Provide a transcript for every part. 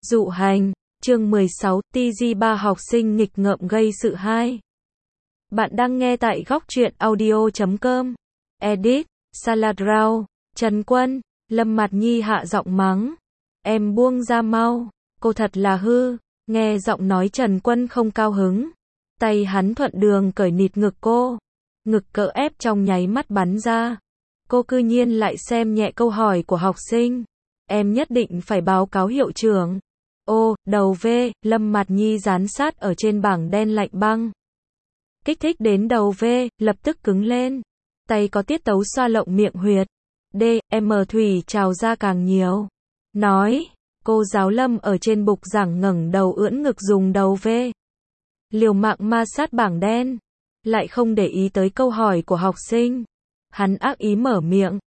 Dụ hành, chương 16, TG3 học sinh nghịch ngợm gây sự 2. Bạn đang nghe tại góc truyện audio.com. Edit, Saladrau, Trần Quân, Lâm Mạt Nhi hạ giọng mắng. Em buông ra mau, cô thật là hư. Nghe giọng nói Trần Quân không cao hứng. Tay hắn thuận đường cởi nịt ngực cô. Ngực cỡ ép trong nháy mắt bắn ra. Cô cư nhiên lại xem nhẹ câu hỏi của học sinh. Em nhất định phải báo cáo hiệu trưởng. Ô, đầu V, Lâm Mạt Nhi dán sát ở trên bảng đen lạnh băng. Kích thích đến đầu V, lập tức cứng lên. Tay có tiết tấu xoa lộng miệng huyệt. D, M thủy trào ra càng nhiều. Nói, cô giáo Lâm ở trên bục giảng ngẩng đầu ưỡn ngực dùng đầu V. Liều mạng ma sát bảng đen. Lại không để ý tới câu hỏi của học sinh. Hắn ác ý mở miệng.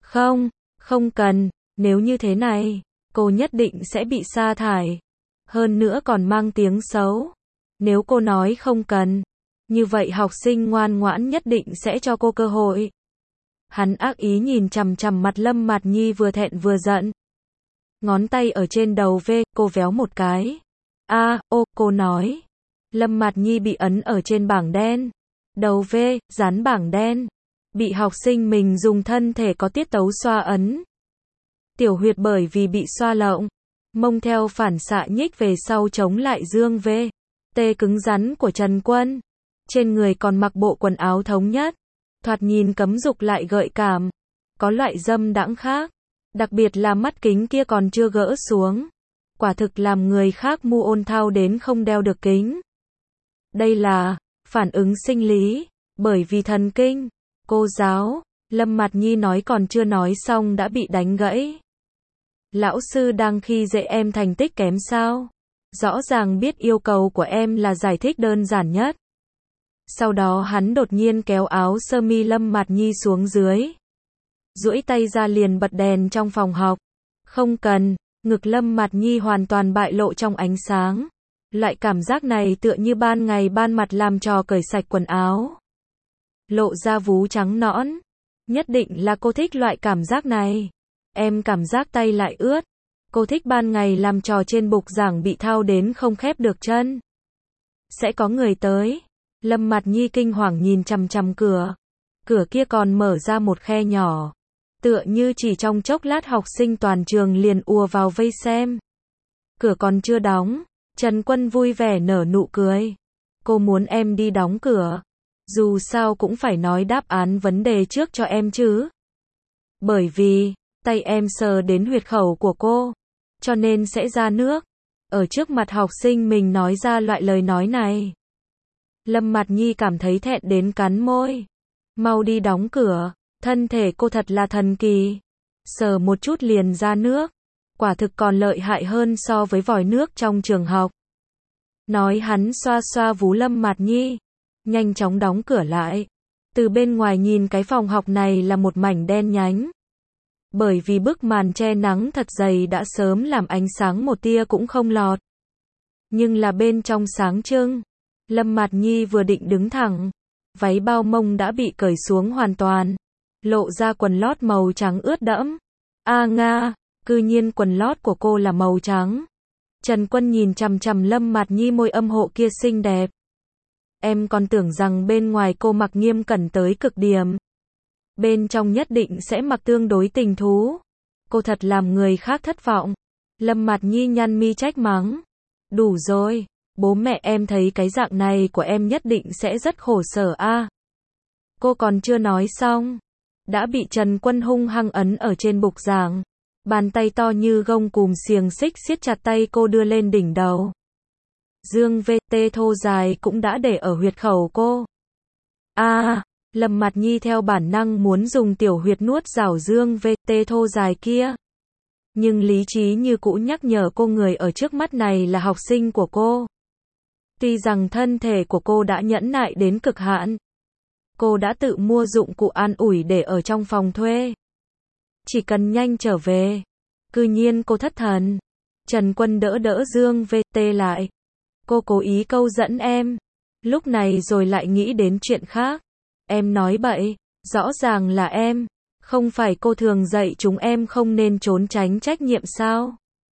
Không cần, nếu như thế này, cô nhất định sẽ bị sa thải. Hơn nữa còn mang tiếng xấu. Nếu cô nói không cần, như vậy học sinh ngoan ngoãn nhất định sẽ cho cô cơ hội. Hắn ác ý nhìn chằm chằm mặt Lâm Mạt Nhi vừa thẹn vừa giận. Ngón tay ở trên đầu V, cô véo một cái. Cô nói. Lâm Mạt Nhi bị ấn ở trên bảng đen. Đầu V, dán bảng đen. Bị học sinh mình dùng thân thể có tiết tấu xoa ấn. Tiểu huyệt bởi vì bị xoa lộng, mông theo phản xạ nhích về sau chống lại dương V. T cứng rắn của Trần Quân. Trên người còn mặc bộ quần áo thống nhất. Thoạt nhìn cấm dục lại gợi cảm. Có loại dâm đãng khác. Đặc biệt là mắt kính kia còn chưa gỡ xuống. Quả thực làm người khác mu ôn thao đến không đeo được kính. Đây là phản ứng sinh lý. Bởi vì thần kinh. Cô giáo, Lâm Mạt Nhi nói còn chưa nói xong đã bị đánh gãy. Lão sư đang khi dạy em thành tích kém sao? Rõ ràng biết yêu cầu của em là giải thích đơn giản nhất. Sau đó hắn đột nhiên kéo áo sơ mi Lâm Mạt Nhi xuống dưới. Duỗi tay ra liền bật đèn trong phòng học. Không cần, ngực Lâm Mạt Nhi hoàn toàn bại lộ trong ánh sáng. Loại cảm giác này tựa như ban ngày ban mặt làm trò cởi sạch quần áo. Lộ ra vú trắng nõn. Nhất định là cô thích loại cảm giác này. Em cảm giác tay lại ướt. Cô thích ban ngày làm trò trên bục giảng bị thao đến không khép được chân. Sẽ có người tới. Lâm Mạt Nhi kinh hoàng nhìn chằm chằm cửa. Cửa kia còn mở ra một khe nhỏ. Tựa như chỉ trong chốc lát học sinh toàn trường liền ùa vào vây xem. Cửa còn chưa đóng. Trần Quân vui vẻ nở nụ cười. Cô muốn em đi đóng cửa. Dù sao cũng phải nói đáp án vấn đề trước cho em chứ. Bởi vì, tay em sờ đến huyệt khẩu của cô. Cho nên sẽ ra nước. Ở trước mặt học sinh mình nói ra loại lời nói này. Lâm Mạt Nhi cảm thấy thẹn đến cắn môi. Mau đi đóng cửa. Thân thể cô thật là thần kỳ. Sờ một chút liền ra nước. Quả thực còn lợi hại hơn so với vòi nước trong trường học. Nói hắn xoa xoa vú Lâm Mạt Nhi. Nhanh chóng đóng cửa lại. Từ bên ngoài nhìn cái phòng học này là một mảnh đen nhánh. Bởi vì bức màn che nắng thật dày đã sớm làm ánh sáng một tia cũng không lọt. Nhưng là bên trong sáng trưng. Lâm Mạt Nhi vừa định đứng thẳng. Váy bao mông đã bị cởi xuống hoàn toàn. Lộ ra quần lót màu trắng ướt đẫm. Nga, cư nhiên quần lót của cô là màu trắng. Trần Quân nhìn chằm chằm Lâm Mạt Nhi môi âm hộ kia xinh đẹp. Em còn tưởng rằng bên ngoài cô mặc nghiêm cẩn tới cực điểm. Bên trong nhất định sẽ mặc tương đối tình thú. Cô thật làm người khác thất vọng. Lâm Mạt Nhi nhăn mi trách mắng. Đủ rồi, bố mẹ em thấy cái dạng này của em nhất định sẽ rất khổ sở Cô còn chưa nói xong. Đã bị Trần Quân hung hăng ấn ở trên bục giảng. Bàn tay to như gông cùm xiềng xích siết chặt tay cô đưa lên đỉnh đầu. Dương VT thô dài cũng đã để ở huyệt khẩu cô. Lâm Mạt Nhi theo bản năng muốn dùng tiểu huyệt nuốt rảo dương VT thô dài kia. Nhưng lý trí như cũ nhắc nhở cô người ở trước mắt này là học sinh của cô. Tuy rằng thân thể của cô đã nhẫn nại đến cực hạn. Cô đã tự mua dụng cụ an ủi để ở trong phòng thuê. Chỉ cần nhanh trở về. Cư nhiên cô thất thần. Trần Quân đỡ Dương VT lại. Cô cố ý câu dẫn em. Lúc này rồi lại nghĩ đến chuyện khác. Em nói bậy. Rõ ràng là em. Không phải cô thường dạy chúng em không nên trốn tránh trách nhiệm sao?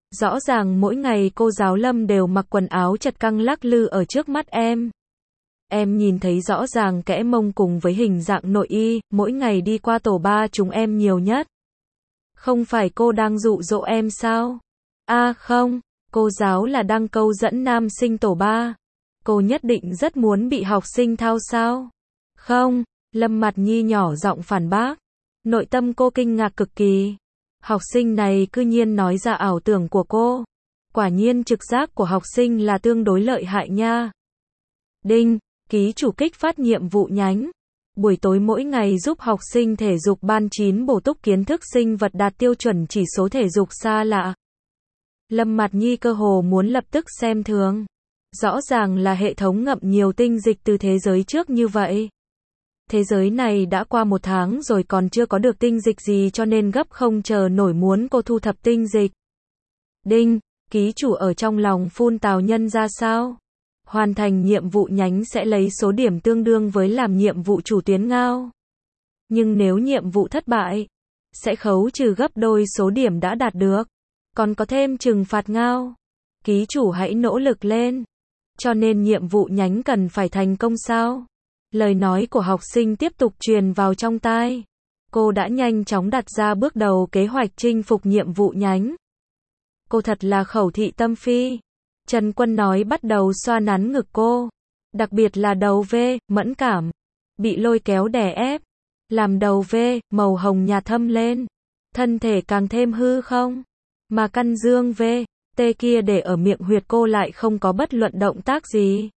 Rõ ràng mỗi ngày cô giáo Lâm đều mặc quần áo chật căng lắc lư ở trước mắt em. Em nhìn thấy rõ ràng kẽ mông cùng với hình dạng nội y, mỗi ngày đi qua tổ 3 chúng em nhiều nhất. Không phải cô đang dụ dỗ em sao? À không, cô giáo là đang câu dẫn nam sinh tổ 3. Cô nhất định rất muốn bị học sinh thao sao? Không, Lâm Mạt Nhi nhỏ giọng phản bác. Nội tâm cô kinh ngạc cực kỳ. Học sinh này cư nhiên nói ra ảo tưởng của cô. Quả nhiên trực giác của học sinh là tương đối lợi hại nha. Đinh, ký chủ kích phát nhiệm vụ nhánh. Buổi tối mỗi ngày giúp học sinh thể dục ban 9 bổ túc kiến thức sinh vật đạt tiêu chuẩn chỉ số thể dục xa lạ. Lâm Mạt Nhi cơ hồ muốn lập tức xem thường. Rõ ràng là hệ thống ngậm nhiều tinh dịch từ thế giới trước như vậy. Thế giới này đã qua 1 tháng rồi còn chưa có được tinh dịch gì cho nên gấp không chờ nổi muốn cô thu thập tinh dịch. Đinh, ký chủ ở trong lòng phun tào nhân ra sao? Hoàn thành nhiệm vụ nhánh sẽ lấy số điểm tương đương với làm nhiệm vụ chủ tuyến ngao. Nhưng nếu nhiệm vụ thất bại, sẽ khấu trừ gấp đôi số điểm đã đạt được. Còn có thêm trừng phạt ngao. Ký chủ hãy nỗ lực lên. Cho nên nhiệm vụ nhánh cần phải thành công sao? Lời nói của học sinh tiếp tục truyền vào trong tai. Cô đã nhanh chóng đặt ra bước đầu kế hoạch chinh phục nhiệm vụ nhánh. Cô thật là khẩu thị tâm phi. Trần Quân nói bắt đầu xoa nắn ngực cô. Đặc biệt là đầu V, mẫn cảm. Bị lôi kéo đè ép. Làm đầu V, màu hồng nhạt thâm lên. Thân thể càng thêm hư không? Mà căn dương V, T kia để ở miệng huyệt cô lại không có bất luận động tác gì.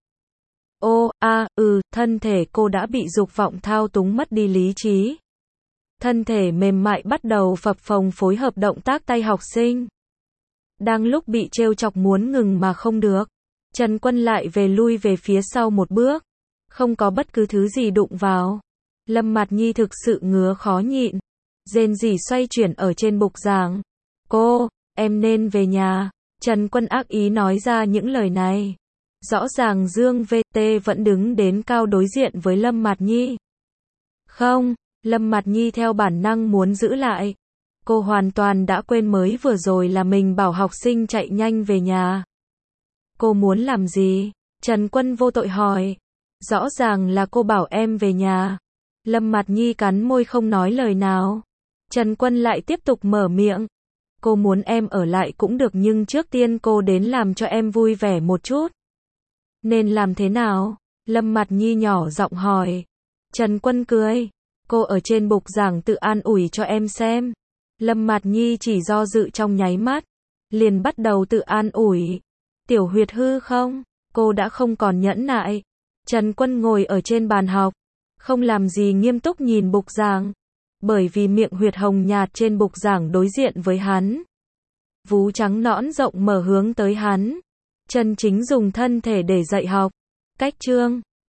Thân thể cô đã bị dục vọng thao túng mất đi lý trí. Thân thể mềm mại bắt đầu phập phồng phối hợp động tác tay học sinh. Đang lúc bị trêu chọc muốn ngừng mà không được. Trần Quân lại lui về phía sau một bước. Không có bất cứ thứ gì đụng vào. Lâm Mạt Nhi thực sự ngứa khó nhịn. Rên rỉ xoay chuyển ở trên bục giảng. Cô, em nên về nhà. Trần Quân ác ý nói ra những lời này. Rõ ràng Dương VT vẫn đứng đến cao đối diện với Lâm Mạt Nhi. Không, Lâm Mạt Nhi theo bản năng muốn giữ lại. Cô hoàn toàn đã quên mới vừa rồi là mình bảo học sinh chạy nhanh về nhà. Cô muốn làm gì? Trần Quân vô tội hỏi. Rõ ràng là cô bảo em về nhà. Lâm Mạt Nhi cắn môi không nói lời nào. Trần Quân lại tiếp tục mở miệng. Cô muốn em ở lại cũng được nhưng trước tiên cô đến làm cho em vui vẻ một chút. Nên làm thế nào? Lâm Mạt Nhi nhỏ giọng hỏi. Trần Quân cười. Cô ở trên bục giảng tự an ủi cho em xem. Lâm Mạt Nhi chỉ do dự trong nháy mắt. Liền bắt đầu tự an ủi. Tiểu huyệt hư không? Cô đã không còn nhẫn nại. Trần Quân ngồi ở trên bàn học. Không làm gì nghiêm túc nhìn bục giảng. Bởi vì miệng huyệt hồng nhạt trên bục giảng đối diện với hắn. Vú trắng nõn rộng mở hướng tới hắn. Chân chính dùng thân thể để dạy học. Cách chương